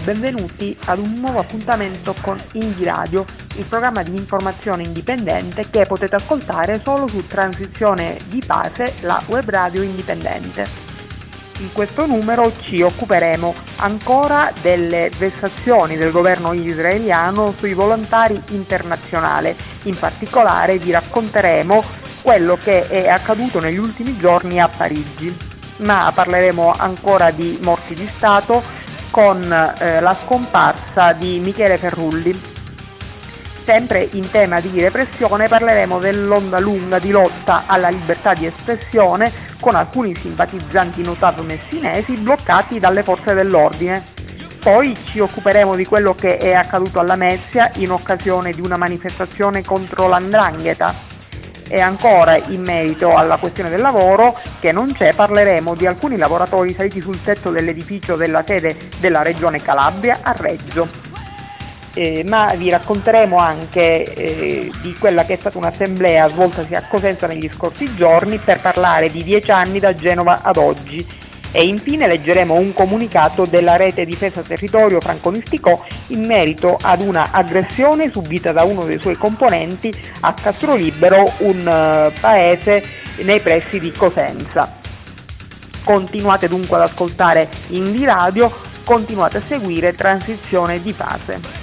benvenuti ad un nuovo appuntamento con Indie Radio, il programma di informazione indipendente che potete ascoltare solo su Transizione di Base, la web radio indipendente. In questo numero ci occuperemo ancora delle vessazioni del governo israeliano sui volontari internazionali. In particolare vi racconteremo quello che è accaduto negli ultimi giorni a Parigi, ma parleremo ancora di morti di Stato con la scomparsa di Michele Ferrulli. Sempre in tema di repressione parleremo dell'onda lunga di lotta alla libertà di espressione con alcuni simpatizzanti Notav messinesi bloccati dalle forze dell'ordine. Poi ci occuperemo di quello che è accaduto alla Lamezia in occasione di una manifestazione contro l''ndrangheta. E ancora in merito alla questione del lavoro che non c'è, parleremo di alcuni lavoratori saliti sul tetto dell'edificio della sede della regione Calabria a Reggio. Ma vi racconteremo anche di quella che è stata un'assemblea svoltasi a Cosenza negli scorsi giorni per parlare di 10 anni da Genova ad oggi. E infine leggeremo un comunicato della rete Difesa Territorio Franco-Nisticò in merito ad una aggressione subita da uno dei suoi componenti a Castrolibero, un paese nei pressi di Cosenza. Continuate dunque ad ascoltare Indie Radio, continuate a seguire Transizione di Fase.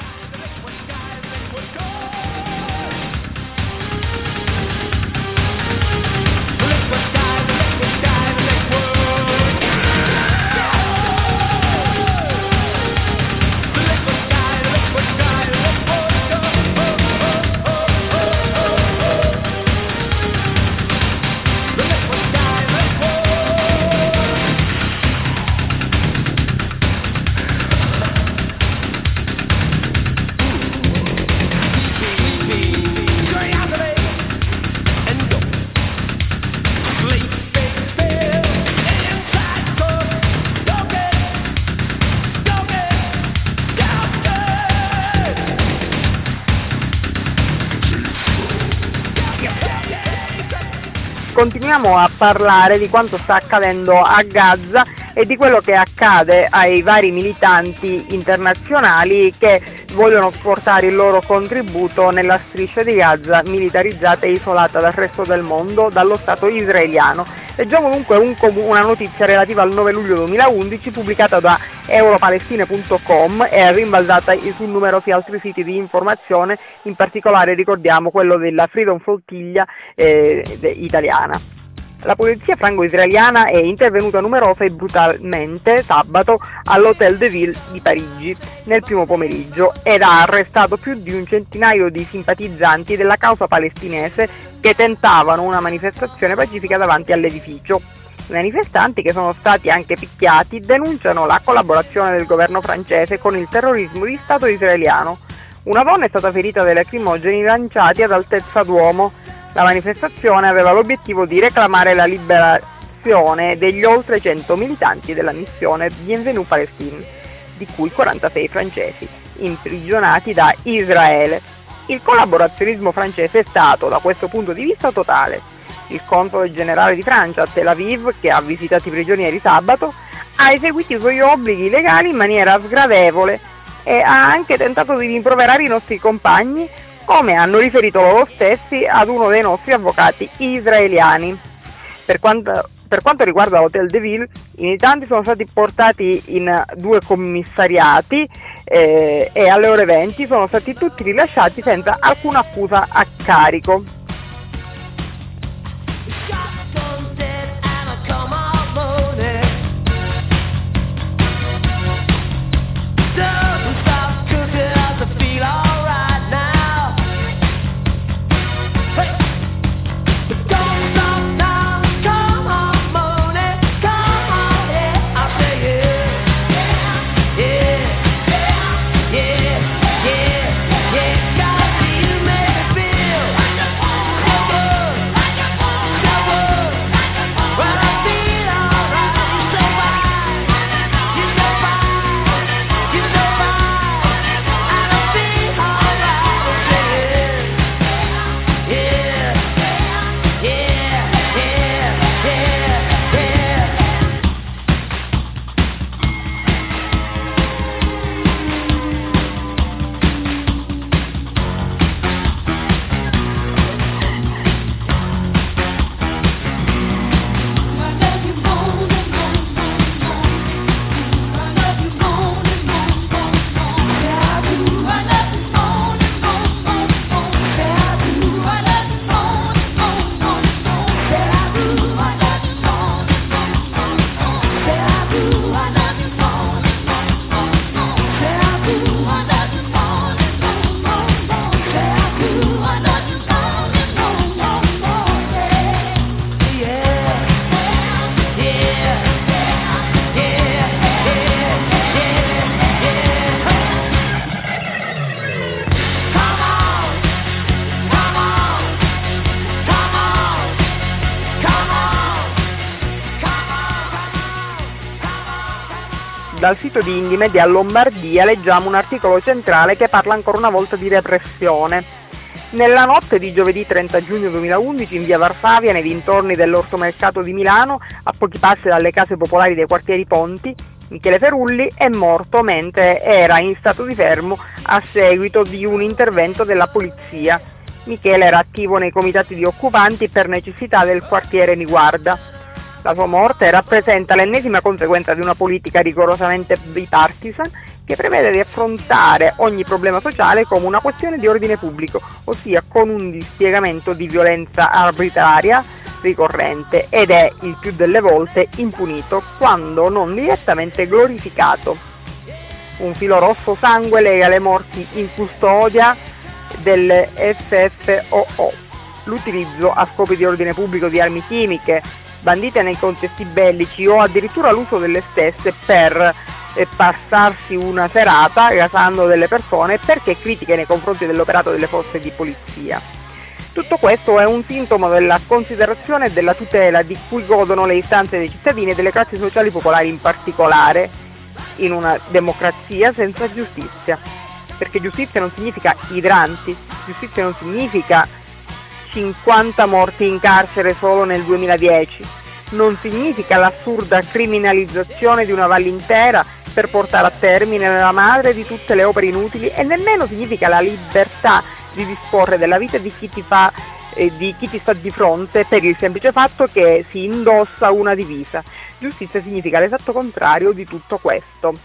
Continuiamo a parlare di quanto sta accadendo a Gaza e di quello che accade ai vari militanti internazionali che vogliono portare il loro contributo nella striscia di Gaza militarizzata e isolata dal resto del mondo dallo Stato israeliano. Leggiamo dunque una notizia relativa al 9 luglio 2011 pubblicata da europalestine.com e rimbalzata su numerosi altri siti di informazione, in particolare ricordiamo quello della Freedom Flotilla italiana. La polizia franco-israeliana è intervenuta numerosa e brutalmente sabato all'Hotel de Ville di Parigi nel primo pomeriggio ed ha arrestato più di un centinaio di simpatizzanti della causa palestinese che tentavano una manifestazione pacifica davanti all'edificio. I manifestanti, che sono stati anche picchiati, denunciano la collaborazione del governo francese con il terrorismo di Stato israeliano. Una donna è stata ferita dai lacrimogeni lanciati ad altezza d'uomo. La manifestazione aveva l'obiettivo di reclamare la liberazione degli oltre 100 militanti della missione Bienvenue Palestine, di cui 46 francesi, imprigionati da Israele. Il collaborazionismo francese è stato, da questo punto di vista, totale. Il console generale di Francia a Tel Aviv, che ha visitato i prigionieri sabato, ha eseguito i suoi obblighi legali in maniera sgradevole e ha anche tentato di rimproverare i nostri compagni, come hanno riferito loro stessi ad uno dei nostri avvocati israeliani. Per quanto riguarda l'Hotel de Ville, i militanti sono stati portati in 2 commissariati e alle ore 20 sono stati tutti rilasciati senza alcuna accusa a carico. dal sito di Indymedia Lombardia leggiamo un articolo centrale che parla ancora una volta di repressione. Nella notte di giovedì 30 giugno 2011 in via Varsavia, nei dintorni dell'ortomercato di Milano, a pochi passi dalle case popolari dei quartieri Ponti, Michele Ferulli è morto mentre era in stato di fermo a seguito di un intervento della polizia. Michele era attivo nei comitati di occupanti per necessità del quartiere Niguarda. La sua morte rappresenta l'ennesima conseguenza di una politica rigorosamente bipartisan che prevede di affrontare ogni problema sociale come una questione di ordine pubblico, ossia con un dispiegamento di violenza arbitraria ricorrente ed è il più delle volte impunito quando non direttamente glorificato. Un filo rosso sangue lega le morti in custodia delle FFOO, l'utilizzo a scopi di ordine pubblico di armi chimiche bandite nei contesti bellici o addirittura l'uso delle stesse per passarsi una serata gasando delle persone perché critiche nei confronti dell'operato delle forze di polizia. Tutto questo è un sintomo della considerazione e della tutela di cui godono le istanze dei cittadini e delle classi sociali popolari in particolare in una democrazia senza giustizia, perché giustizia non significa idranti, giustizia non significa 50 morti in carcere solo nel 2010, non significa l'assurda criminalizzazione di una valle intera per portare a termine la madre di tutte le opere inutili e nemmeno significa la libertà di disporre della vita di chi ti sta di fronte per il semplice fatto che si indossa una divisa. Giustizia significa l'esatto contrario di tutto questo.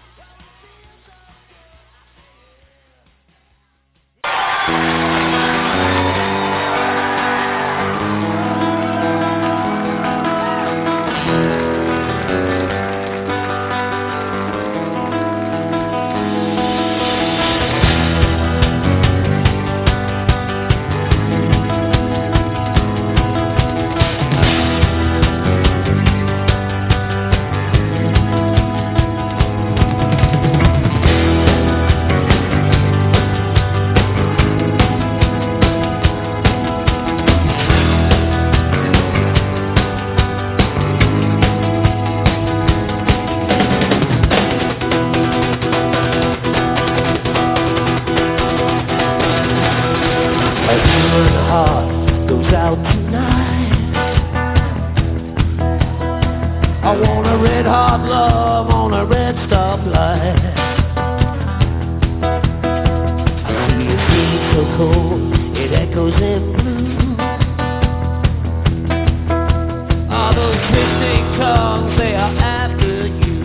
I want a red hot love on a red stoplight. I see a street so cold, it echoes in blue. All those twisting tongues, they are after you.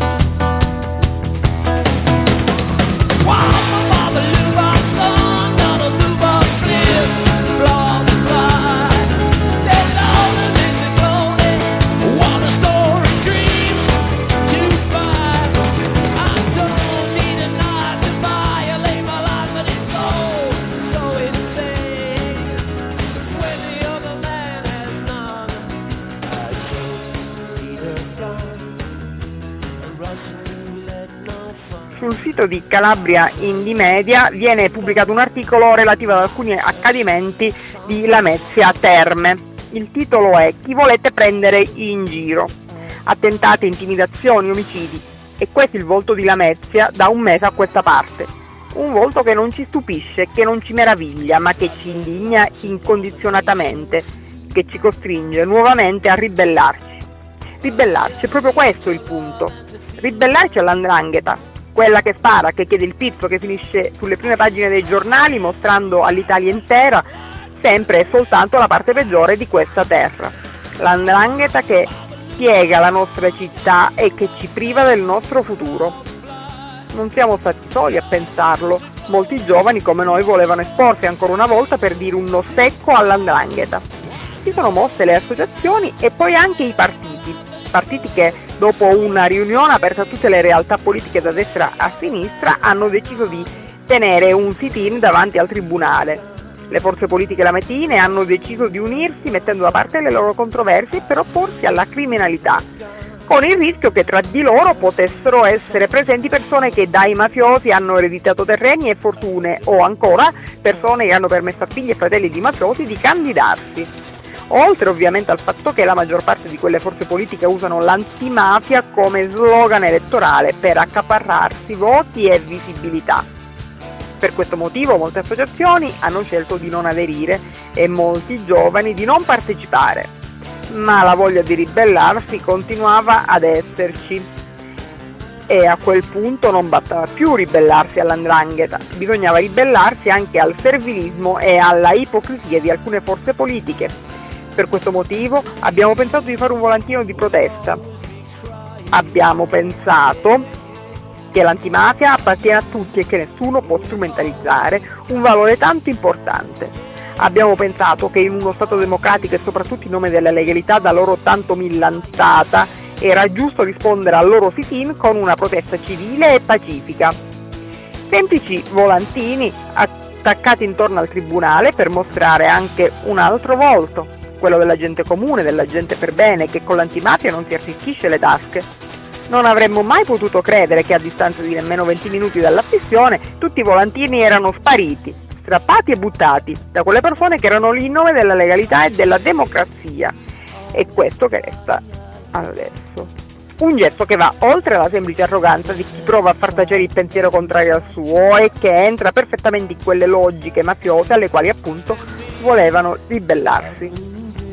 Wow, my mama Lou my son, not a Lou my flip, blow the fly. Let it all in the glory, what a story, dreams to find. I don't need a knife to violate my life, but it's so insane. When the other man has none, I just need a gun, a Russian roulette, no fun. Sul sito di Calabria Indymedia viene pubblicato un articolo relativo ad alcuni accadimenti di Lamezia Terme. Il titolo è "Chi volete prendere in giro? Attentati, intimidazioni, omicidi". E questo è il volto di Lamezia da un mese a questa parte. Un volto che non ci stupisce, che non ci meraviglia, ma che ci indigna incondizionatamente, che ci costringe nuovamente a ribellarci. Ribellarci, è proprio questo il punto. Ribellarci all''ndrangheta, quella che spara, che chiede il pizzo, che finisce sulle prime pagine dei giornali mostrando all'Italia intera sempre e soltanto la parte peggiore di questa terra. L''ndrangheta che piega la nostra città e che ci priva del nostro futuro. Non siamo stati soli a pensarlo, molti giovani come noi volevano esporsi ancora una volta per dire un no secco all''ndrangheta. Si sono mosse le associazioni e poi anche i partiti che dopo una riunione aperta a tutte le realtà politiche da destra a sinistra hanno deciso di tenere un sit-in davanti al tribunale. Le forze politiche lamettine hanno deciso di unirsi mettendo da parte le loro controversie per opporsi alla criminalità, con il rischio che tra di loro potessero essere presenti persone che dai mafiosi hanno ereditato terreni e fortune o ancora persone che hanno permesso a figli e fratelli di mafiosi di candidarsi. oltre ovviamente al fatto che la maggior parte di quelle forze politiche usano l'antimafia come slogan elettorale per accaparrarsi voti e visibilità. Per questo motivo molte associazioni hanno scelto di non aderire e molti giovani di non partecipare, ma la voglia di ribellarsi continuava ad esserci. E a quel punto non bastava più ribellarsi all''ndrangheta, bisognava ribellarsi anche al servilismo e alla ipocrisia di alcune forze politiche. Per questo motivo abbiamo pensato di fare un volantino di protesta. Abbiamo pensato che l'antimafia appartiene a tutti e che nessuno può strumentalizzare un valore tanto importante. Abbiamo pensato che in uno Stato democratico e soprattutto in nome della legalità da loro tanto millantata era giusto rispondere al loro sit-in con una protesta civile e pacifica. Semplici volantini attaccati intorno al tribunale per mostrare anche un altro volto, quello della gente comune, della gente per bene che con l'antimafia non si arricchisce le tasche. Non avremmo mai potuto credere che a distanza di nemmeno 20 minuti dall'affissione tutti i volantini erano spariti, strappati e buttati da quelle persone che erano lì in nome della legalità e della democrazia. E questo che resta adesso. Un gesto che va oltre la semplice arroganza di chi prova a far tacere il pensiero contrario al suo e che entra perfettamente in quelle logiche mafiose alle quali appunto volevano ribellarsi.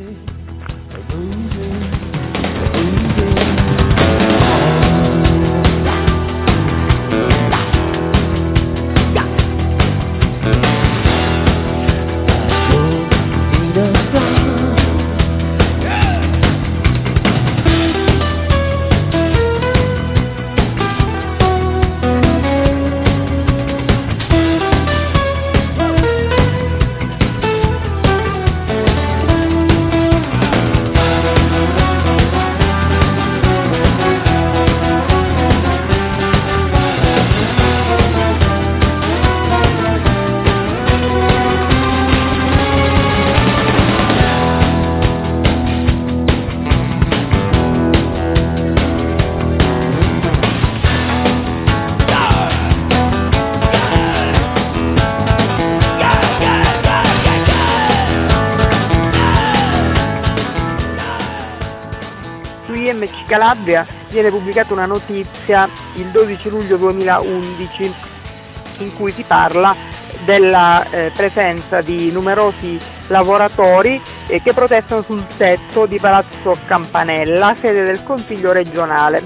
IMC Calabria viene pubblicata una notizia il 12 luglio 2011 in cui si parla della presenza di numerosi lavoratori che protestano sul tetto di Palazzo Campanella, sede del Consiglio regionale.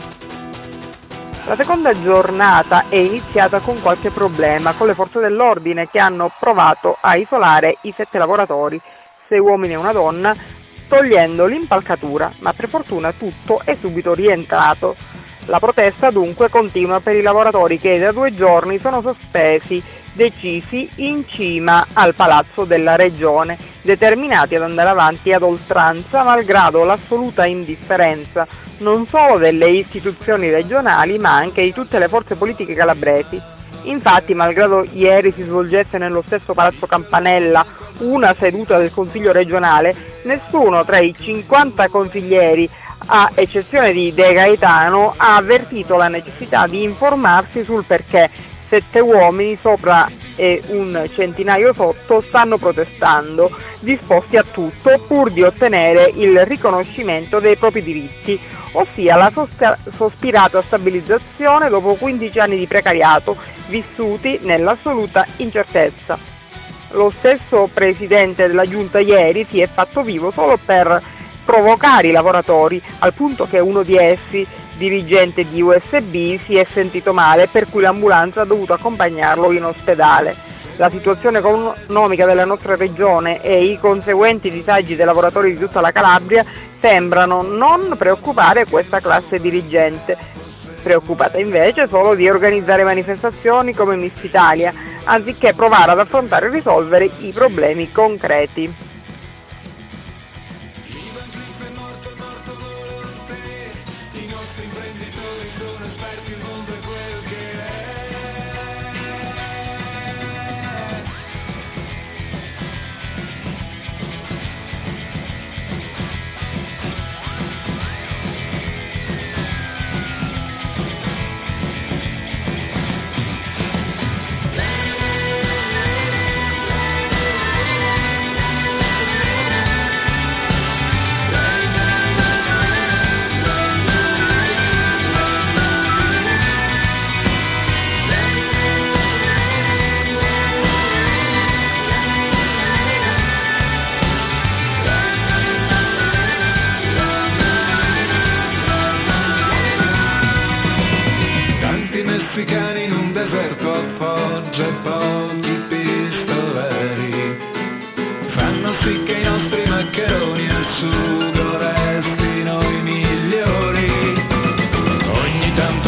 La seconda giornata è iniziata con qualche problema con le forze dell'ordine che hanno provato a isolare i 7 lavoratori, 6 uomini e una donna, togliendo l'impalcatura, ma per fortuna tutto è subito rientrato. La protesta dunque continua per i lavoratori che da 2 giorni sono sospesi, decisi in cima al palazzo della regione, determinati ad andare avanti ad oltranza malgrado l'assoluta indifferenza non solo delle istituzioni regionali ma anche di tutte le forze politiche calabresi. Infatti, malgrado ieri si svolgesse nello stesso Palazzo Campanella una seduta del Consiglio regionale, nessuno tra i 50 consiglieri, a eccezione di De Gaetano, ha avvertito la necessità di informarsi sul perché 7 uomini sopra e un centinaio sotto stanno protestando, disposti a tutto pur di ottenere il riconoscimento dei propri diritti, ossia la sospirata stabilizzazione dopo 15 anni di precariato vissuti nell'assoluta incertezza. Lo stesso presidente della giunta ieri si è fatto vivo solo per provocare i lavoratori, al punto che uno di essi, dirigente di USB, si è sentito male, per cui l'ambulanza ha dovuto accompagnarlo in ospedale. La situazione economica della nostra regione e i conseguenti disagi dei lavoratori di tutta la Calabria sembrano non preoccupare questa classe dirigente, preoccupata invece solo di organizzare manifestazioni come Miss Italia, anziché provare ad affrontare e risolvere i problemi concreti.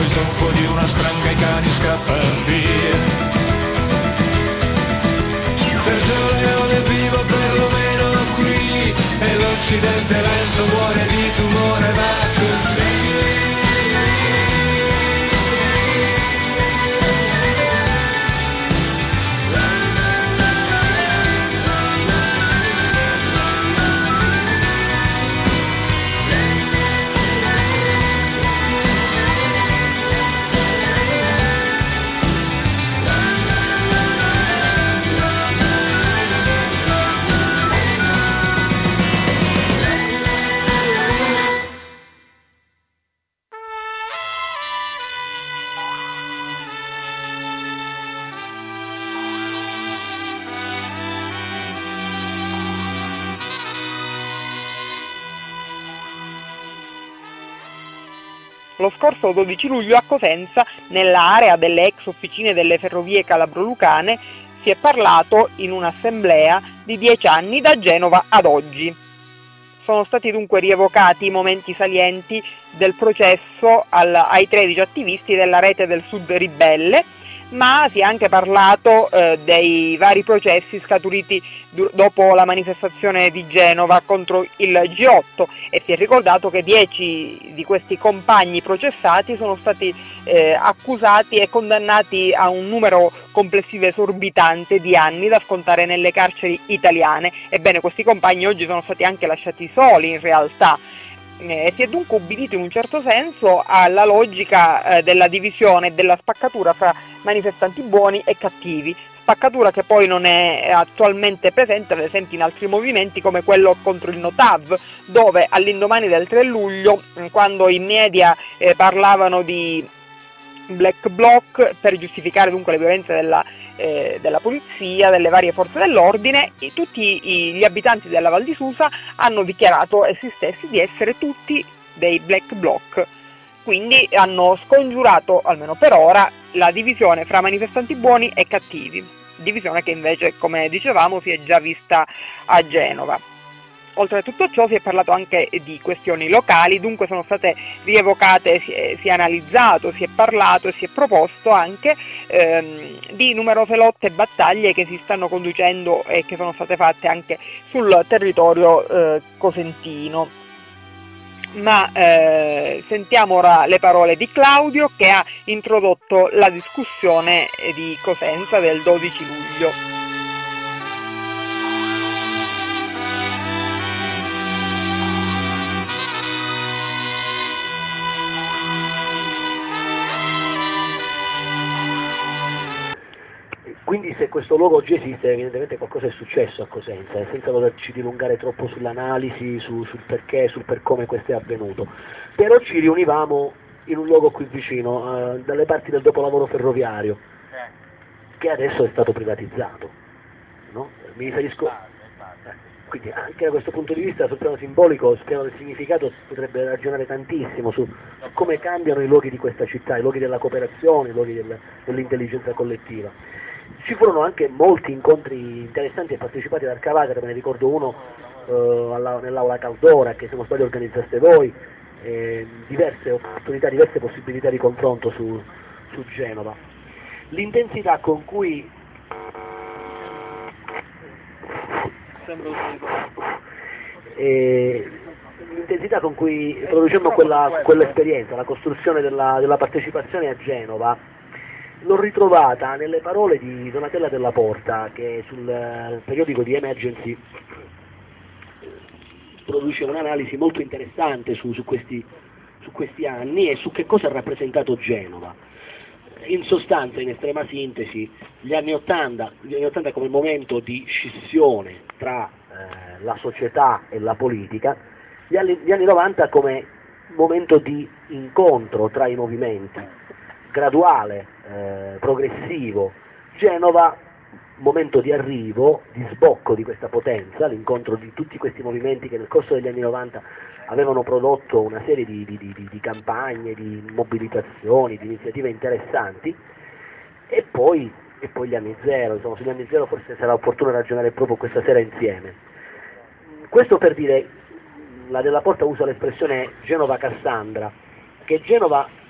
tonfo di una spranga i cani scappano via. Per giorni non è vivo perlomeno qui, e l'Occidente lento muore di tumore, va così. Lo scorso 12 luglio a Cosenza, nell'area delle ex officine delle ferrovie calabro-lucane, si è parlato in un'assemblea di 10 anni da Genova ad oggi. Sono stati dunque rievocati i momenti salienti del processo ai 13 attivisti della Rete del Sud Ribelle, ma si è anche parlato dei vari processi scaturiti dopo la manifestazione di Genova contro il G8, e si è ricordato che 10 di questi compagni processati sono stati accusati e condannati a un numero complessivo esorbitante di anni da scontare nelle carceri italiane. Ebbene, questi compagni oggi sono stati anche lasciati soli in realtà. Si è dunque ubbidito in un certo senso alla logica della divisione e della spaccatura fra manifestanti buoni e cattivi, spaccatura che poi non è attualmente presente ad esempio in altri movimenti come quello contro il Notav, dove all'indomani del 3 luglio, quando i media parlavano di black bloc per giustificare dunque le violenze della polizia, delle varie forze dell'ordine, tutti gli abitanti della Val di Susa hanno dichiarato essi stessi di essere tutti dei black bloc, quindi hanno scongiurato, almeno per ora, la divisione fra manifestanti buoni e cattivi, divisione che invece, come dicevamo, si è già vista a Genova. Oltre a tutto ciò si è parlato anche di questioni locali, dunque sono state rievocate, si è analizzato, si è parlato e si è proposto anche di numerose lotte e battaglie che si stanno conducendo e che sono state fatte anche sul territorio cosentino. Ma sentiamo ora le parole di Claudio, che ha introdotto la discussione di Cosenza del 12 luglio. Quindi se questo luogo oggi esiste, evidentemente qualcosa è successo a Cosenza, senza volerci dilungare troppo sull'analisi, sul perché, sul per come questo è avvenuto. Però ci riunivamo in un luogo qui vicino, dalle parti del dopolavoro ferroviario, che adesso è stato privatizzato. No? Mi riferisco... Quindi anche da questo punto di vista, sul piano simbolico, sul piano del significato, si potrebbe ragionare tantissimo su come cambiano i luoghi di questa città, i luoghi della cooperazione, i luoghi dell'intelligenza collettiva. Ci furono anche molti incontri interessanti e partecipati da Arcavagara, me ne ricordo uno nell'aula Caldora, che se non sbaglio organizzaste voi, diverse opportunità, diverse possibilità di confronto su Genova. L'intensità con cui producemmo quell'esperienza, la costruzione della partecipazione a Genova, l'ho ritrovata nelle parole di Donatella Della Porta, che sul periodico di Emergency produce un'analisi molto interessante su questi anni e su che cosa ha rappresentato Genova. In sostanza, in estrema sintesi, gli anni 80 come momento di scissione tra la società e la politica, gli anni 90 come momento di incontro tra i movimenti, graduale, progressivo. Genova, momento di arrivo, di sbocco di questa potenza, l'incontro di tutti questi movimenti che nel corso degli anni 90 avevano prodotto una serie di campagne, di mobilitazioni, di iniziative interessanti, e poi gli anni zero. Insomma, sugli anni zero forse sarà opportuno ragionare proprio questa sera insieme. Questo per dire, la Della Porta usa l'espressione Genova Cassandra, che Genova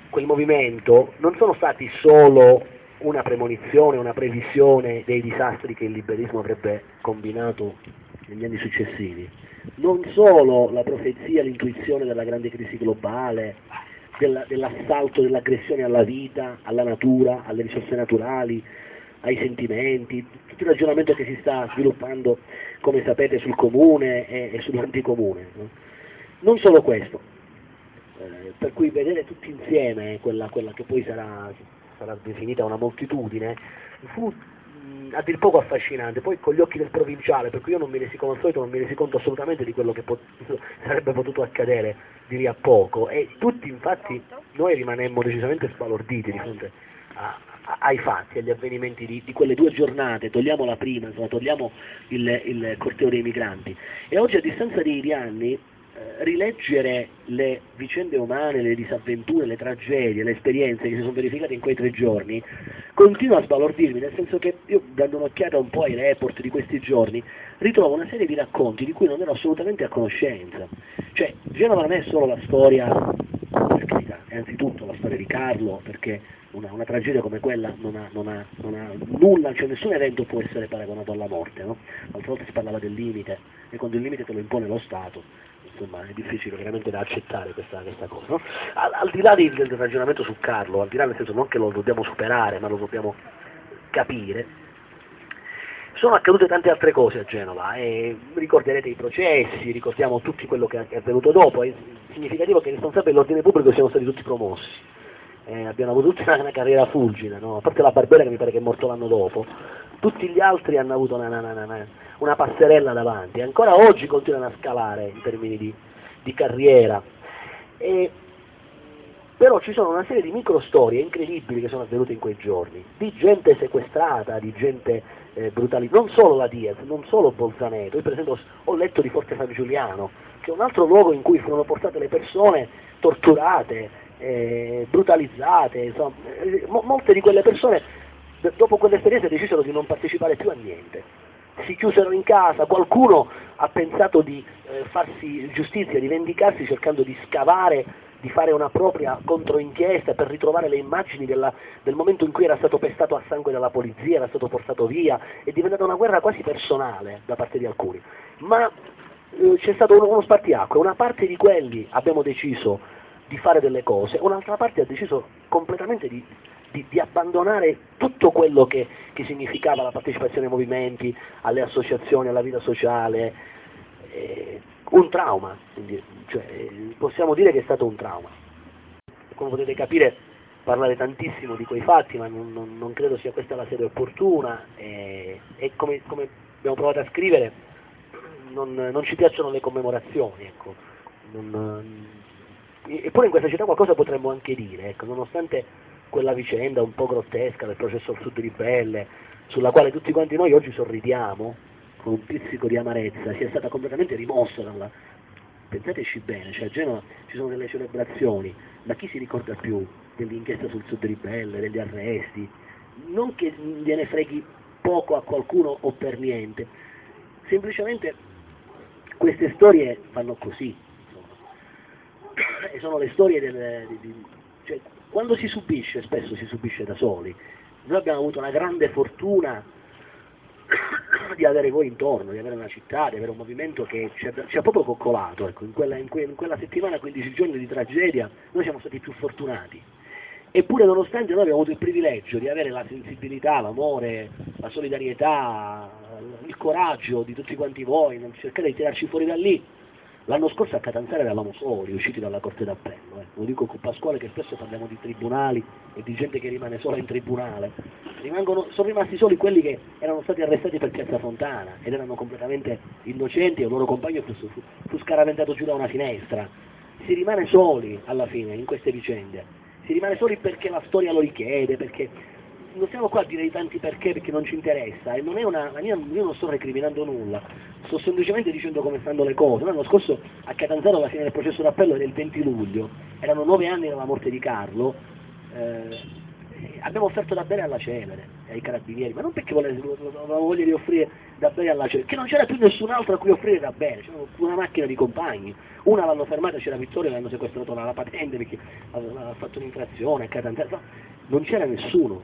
quel movimento non sono stati solo una premonizione, una previsione dei disastri che il liberismo avrebbe combinato negli anni successivi, non solo la profezia, l'intuizione della grande crisi globale, dell'assalto, dell'aggressione alla vita, alla natura, alle risorse naturali, ai sentimenti, tutto il ragionamento che si sta sviluppando, come sapete, sul comune e sull'anticomune. No? Non solo questo, per cui vedere tutti insieme quella che poi sarà definita una moltitudine, fu a dir poco affascinante, poi con gli occhi del provinciale, per cui io non mi resi conto, al solito non mi resi conto assolutamente di quello che sarebbe potuto accadere di lì a poco, e tutti infatti noi rimanemmo decisamente sbalorditi di fronte ai fatti, agli avvenimenti di quelle 2 giornate, togliamo la prima, insomma, togliamo il corteo dei migranti, e oggi a distanza di anni rileggere le vicende umane, le disavventure, le tragedie, le esperienze che si sono verificate in quei 3 giorni, continua a sbalordirmi, nel senso che io, dando un'occhiata un po' ai report di questi giorni, ritrovo una serie di racconti di cui non ero assolutamente a conoscenza. Cioè, Genova non è solo la storia, per carità, è anzitutto la storia di Carlo, perché una tragedia come quella non ha nulla, cioè nessun evento può essere paragonato alla morte, no? L'altra volta si parlava del limite, e quando il limite te lo impone lo Stato, insomma è difficile veramente da accettare questa cosa, no? Al di là del ragionamento su Carlo, al di là, nel senso, non che lo dobbiamo superare, ma lo dobbiamo capire, sono accadute tante altre cose a Genova, e ricorderete i processi, ricordiamo tutti quello che è avvenuto dopo. È significativo che i responsabili dell'ordine pubblico siano stati tutti promossi, abbiamo avuto tutta una carriera fulgida, no? A parte la Barbera, che mi pare che è morto l'anno dopo, tutti gli altri hanno avuto una passerella davanti, e ancora oggi continuano a scalare in termini di carriera. Però ci sono una serie di microstorie incredibili che sono avvenute in quei giorni, di gente sequestrata, di gente brutalizzata, non solo la Diaz, non solo Bolzaneto. Io per esempio ho letto di Forte San Giuliano, che è un altro luogo in cui furono portate le persone torturate, brutalizzate, insomma, molte di quelle persone dopo quell'esperienza decisero di non partecipare più a niente, si chiusero in casa, qualcuno ha pensato di farsi giustizia, di vendicarsi cercando di scavare, di fare una propria controinchiesta per ritrovare le immagini del momento in cui era stato pestato a sangue dalla polizia, era stato portato via. È diventata una guerra quasi personale da parte di alcuni, ma c'è stato uno spartiacque. Una parte di quelli abbiamo deciso di fare delle cose, un'altra parte ha deciso completamente di abbandonare tutto quello che significava la partecipazione ai movimenti, alle associazioni, alla vita sociale. Un trauma, quindi, cioè, possiamo dire che è stato un trauma. Come potete capire, parlare tantissimo di quei fatti, ma non credo sia questa la sede opportuna, e come abbiamo provato a scrivere, non ci piacciono le commemorazioni, ecco. Eppure in questa città qualcosa potremmo anche dire, ecco, nonostante quella vicenda un po' grottesca del processo al sud ribelle, sulla quale tutti quanti noi oggi sorridiamo con un pizzico di amarezza, sia stata completamente rimossa dalla... Pensateci bene, cioè a Genova ci sono delle celebrazioni, ma chi si ricorda più dell'inchiesta sul sud ribelle, degli arresti? Non che gliene freghi poco a qualcuno o per niente, semplicemente queste storie vanno così, e sono le storie cioè, quando si subisce, spesso si subisce da soli. Noi abbiamo avuto una grande fortuna di avere voi intorno, di avere una città, di avere un movimento che ci ha proprio coccolato, ecco. In quella settimana, 15 giorni di tragedia, noi siamo stati più fortunati. Eppure, nonostante noi abbiamo avuto il privilegio di avere la sensibilità, l'amore, la solidarietà, il coraggio di tutti quanti voi, non cercate di tirarci fuori da lì. L'anno scorso a Catanzaro eravamo soli, usciti dalla Corte d'Appello, lo dico con Pasquale, che spesso parliamo di tribunali e di gente che rimane sola in tribunale. Sono rimasti soli quelli che erano stati arrestati per Piazza Fontana ed erano completamente innocenti, e il loro compagno fu scaraventato giù da una finestra. Si rimane soli alla fine in queste vicende, si rimane soli perché la storia lo richiede, perché non siamo qua a dire i tanti perché non ci interessa, e io non sto recriminando nulla, sto semplicemente dicendo come stanno le cose. L'anno scorso a Catanzaro, alla fine del processo d'appello, era il 20 luglio, erano 9 anni dalla morte di Carlo, abbiamo offerto da bere alla Celere, ai carabinieri, ma non perché avevamo voglia di offrire da bere alla cena, che non c'era più nessun altro a cui offrire da bere, c'era una macchina di compagni, una l'hanno fermata, c'era Vittorio, l'hanno sequestrato la patente perché aveva fatto un'infrazione a Catanzaro, non c'era nessuno.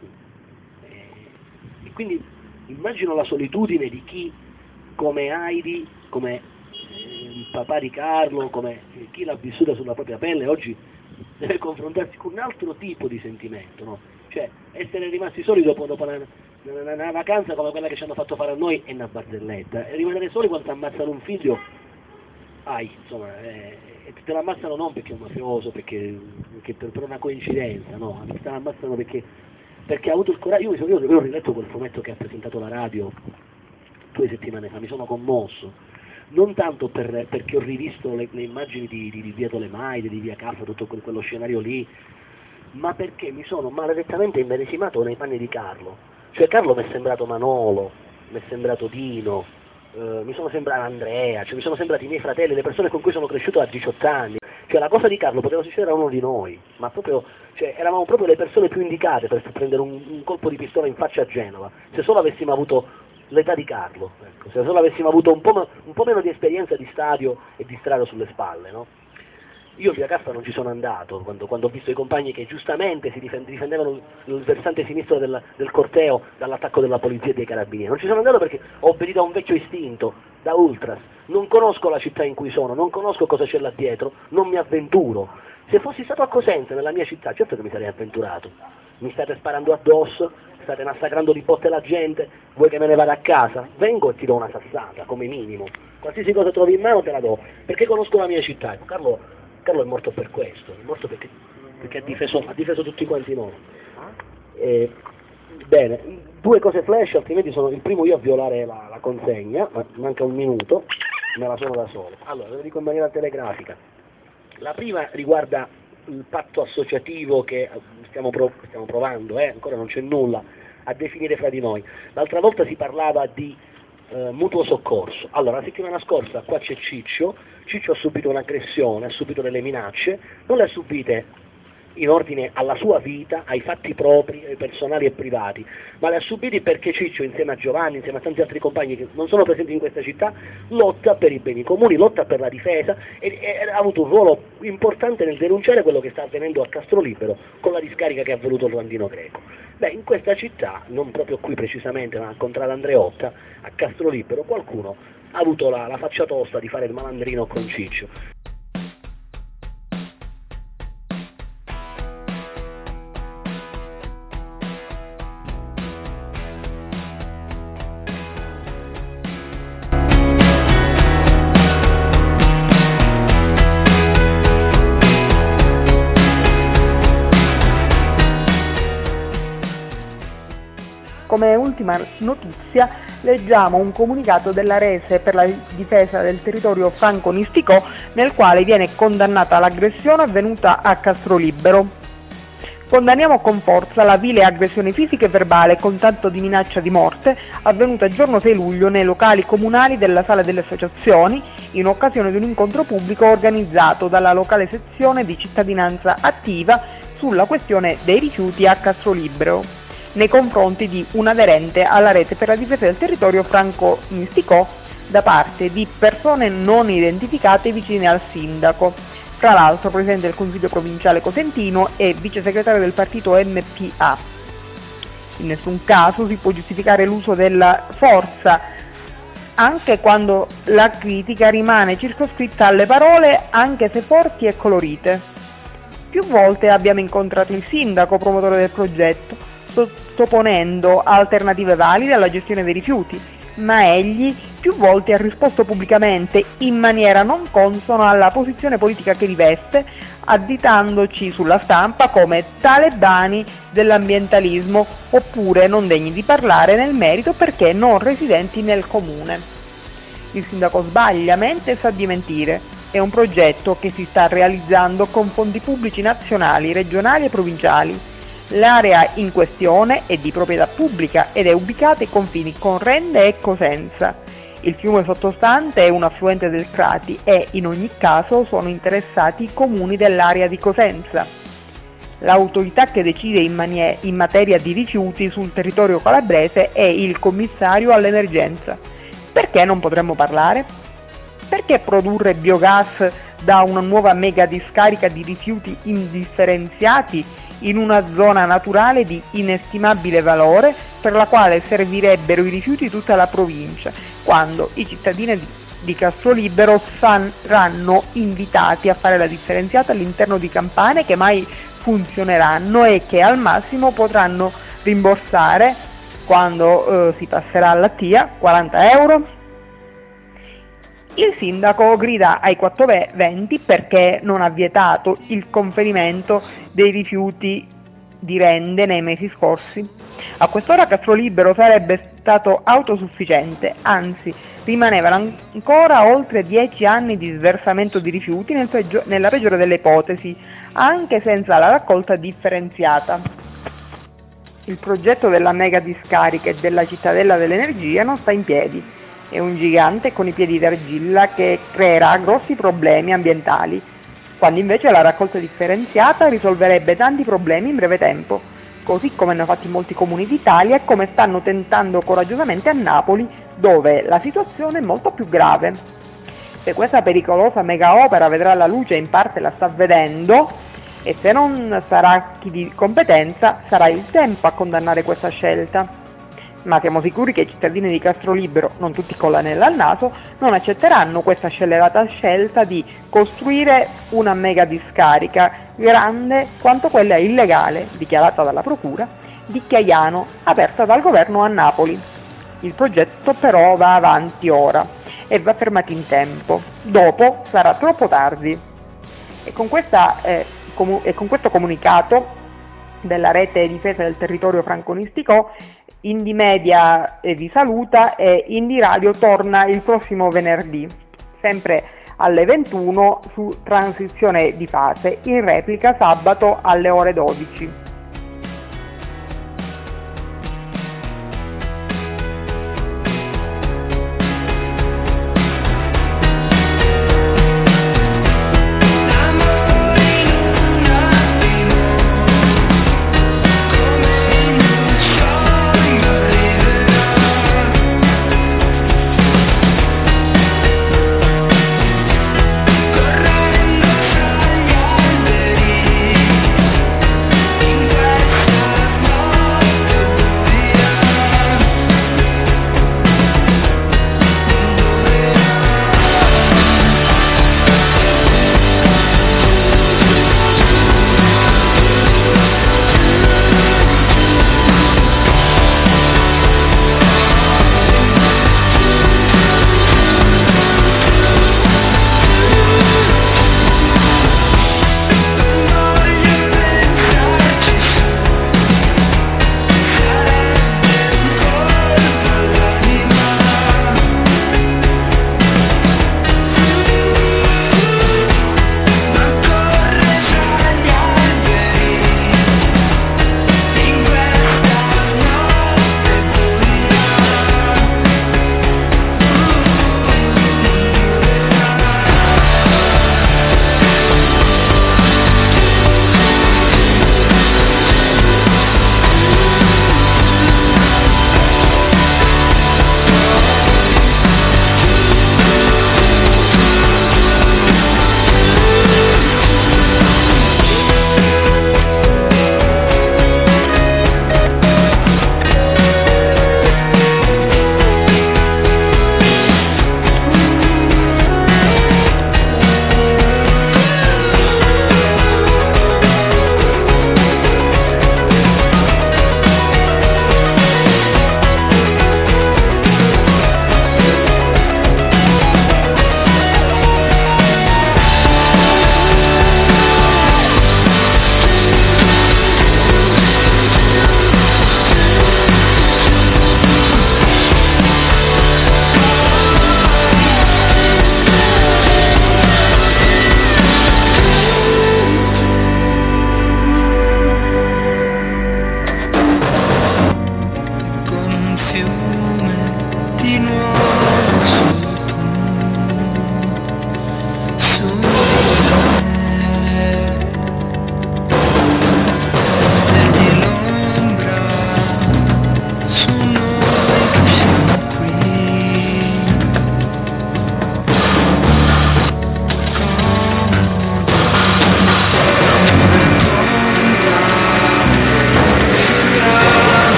E quindi immagino la solitudine di chi come Heidi, come il papà di Carlo, come chi l'ha vissuta sulla propria pelle oggi deve confrontarsi con un altro tipo di sentimento, no? Cioè essere rimasti soli dopo una vacanza come quella che ci hanno fatto fare a noi è una barzelletta, e rimanere soli quando ti ammazzano un figlio, insomma, te lo ammazzano non perché è un mafioso, perché per una coincidenza, no, te lo ammazzano perché ha avuto il coraggio. Io ho riletto quel fumetto che ha presentato la radio 2 settimane fa, mi sono commosso, non tanto perché ho rivisto le immagini di via Tolemaide, di via Caffa, tutto quello scenario lì, ma perché mi sono maledettamente immedesimato nei panni di Carlo. Cioè Carlo mi è sembrato Manolo, mi è sembrato Dino, mi sono sembrato Andrea, cioè mi sono sembrati i miei fratelli, le persone con cui sono cresciuto a 18 anni. Cioè la cosa di Carlo poteva succedere a uno di noi, ma proprio, cioè, eravamo proprio le persone più indicate per prendere un colpo di pistola in faccia a Genova, se solo avessimo avuto l'età di Carlo, ecco, se solo avessimo avuto un po' meno di esperienza di stadio e di strada sulle spalle, no? Io via Caffa non ci sono andato, quando ho visto i compagni che giustamente si difendevano il versante sinistro del corteo dall'attacco della polizia e dei carabinieri. Non ci sono andato perché ho obbedito a un vecchio istinto, da ultras. Non conosco la città in cui sono, non conosco cosa c'è là dietro, non mi avventuro. Se fossi stato a Cosenza, nella mia città, certo che mi sarei avventurato. Mi state sparando addosso, state massacrando di botte la gente, vuoi che me ne vada a casa? Vengo e ti do una sassata, come minimo. Qualsiasi cosa trovi in mano te la do, perché conosco la mia città. Carlo è morto per questo, è morto perché ha difeso tutti quanti noi. Bene, 2 cose flash, altrimenti sono il primo io a violare la consegna, ma manca un minuto, me la sono da solo. Allora, ve lo dico in maniera telegrafica. La prima riguarda il patto associativo che stiamo provando, ancora non c'è nulla, a definire fra di noi. L'altra volta si parlava di mutuo soccorso. Allora, la settimana scorsa qua c'è Ciccio ha subito un'aggressione, ha subito delle minacce, non le ha subite in ordine alla sua vita, ai fatti propri, personali e privati, ma le ha subiti perché Ciccio, insieme a Giovanni, insieme a tanti altri compagni che non sono presenti in questa città, lotta per i beni comuni, lotta per la difesa e ha avuto un ruolo importante nel denunciare quello che sta avvenendo a Castrolibero con la discarica che ha voluto il Landino Greco. Beh, in questa città, non proprio qui precisamente, ma a Contrada Andreotta, a Castrolibero, qualcuno ha avuto la faccia tosta di fare il malandrino con Ciccio. Come ultima notizia leggiamo un comunicato della Rese per la difesa del territorio franco-nisticò, nel quale viene condannata l'aggressione avvenuta a Castrolibero. Condanniamo con forza la vile aggressione fisica e verbale con tanto di minaccia di morte avvenuta il giorno 6 luglio nei locali comunali della Sala delle Associazioni in occasione di un incontro pubblico organizzato dalla locale sezione di cittadinanza attiva sulla questione dei rifiuti a Castrolibero nei confronti di un aderente alla rete per la difesa del territorio franco-nisticò da parte di persone non identificate vicine al sindaco, tra l'altro presidente del Consiglio provinciale cosentino e vice segretario del partito MPA. In nessun caso si può giustificare l'uso della forza, anche quando la critica rimane circoscritta alle parole, anche se forti e colorite. Più volte abbiamo incontrato il sindaco, promotore del progetto, sottoponendo alternative valide alla gestione dei rifiuti, ma egli più volte ha risposto pubblicamente in maniera non consona alla posizione politica che riveste, additandoci sulla stampa come talebani dell'ambientalismo oppure non degni di parlare nel merito perché non residenti nel comune. Il sindaco sbaglia, mente e sa di mentire. È un progetto che si sta realizzando con fondi pubblici nazionali, regionali e provinciali. L'area in questione è di proprietà pubblica ed è ubicata ai confini con Rende e Cosenza. Il fiume sottostante è un affluente del Crati e in ogni caso sono interessati i comuni dell'area di Cosenza. L'autorità che decide in materia di rifiuti sul territorio calabrese è il commissario all'emergenza. Perché non potremmo parlare? Perché produrre biogas da una nuova mega discarica di rifiuti indifferenziati in una zona naturale di inestimabile valore per la quale servirebbero i rifiuti di tutta la provincia, quando i cittadini di Castrolibero saranno invitati a fare la differenziata all'interno di campane che mai funzioneranno e che al massimo potranno rimborsare, quando si passerà alla TIA, 40 euro? Il sindaco grida ai 420 perché non ha vietato il conferimento dei rifiuti di rende nei mesi scorsi. A quest'ora Castrolibero sarebbe stato autosufficiente, anzi rimanevano ancora oltre 10 anni di sversamento di rifiuti nella peggiore delle ipotesi, anche senza la raccolta differenziata. Il progetto della mega discarica e della cittadella dell'energia non sta in piedi. È un gigante con i piedi d'argilla che creerà grossi problemi ambientali, quando invece la raccolta differenziata risolverebbe tanti problemi in breve tempo, così come hanno fatto in molti comuni d'Italia e come stanno tentando coraggiosamente a Napoli, dove la situazione è molto più grave. Se questa pericolosa mega opera vedrà la luce, in parte la sta vedendo, e se non sarà chi di competenza, sarà il tempo a condannare questa scelta. Ma siamo sicuri che i cittadini di Castrolibero, non tutti con l'anello al naso, non accetteranno questa scellerata scelta di costruire una mega discarica grande quanto quella illegale, dichiarata dalla procura, di Chiaiano, aperta dal governo a Napoli. Il progetto però va avanti ora e va fermato in tempo, dopo sarà troppo tardi. E con questo comunicato della rete difesa del territorio franconistico, Indimedia vi saluta e Indi Radio torna il prossimo venerdì, sempre alle 21 su Transizione di fase, in replica sabato alle ore 12.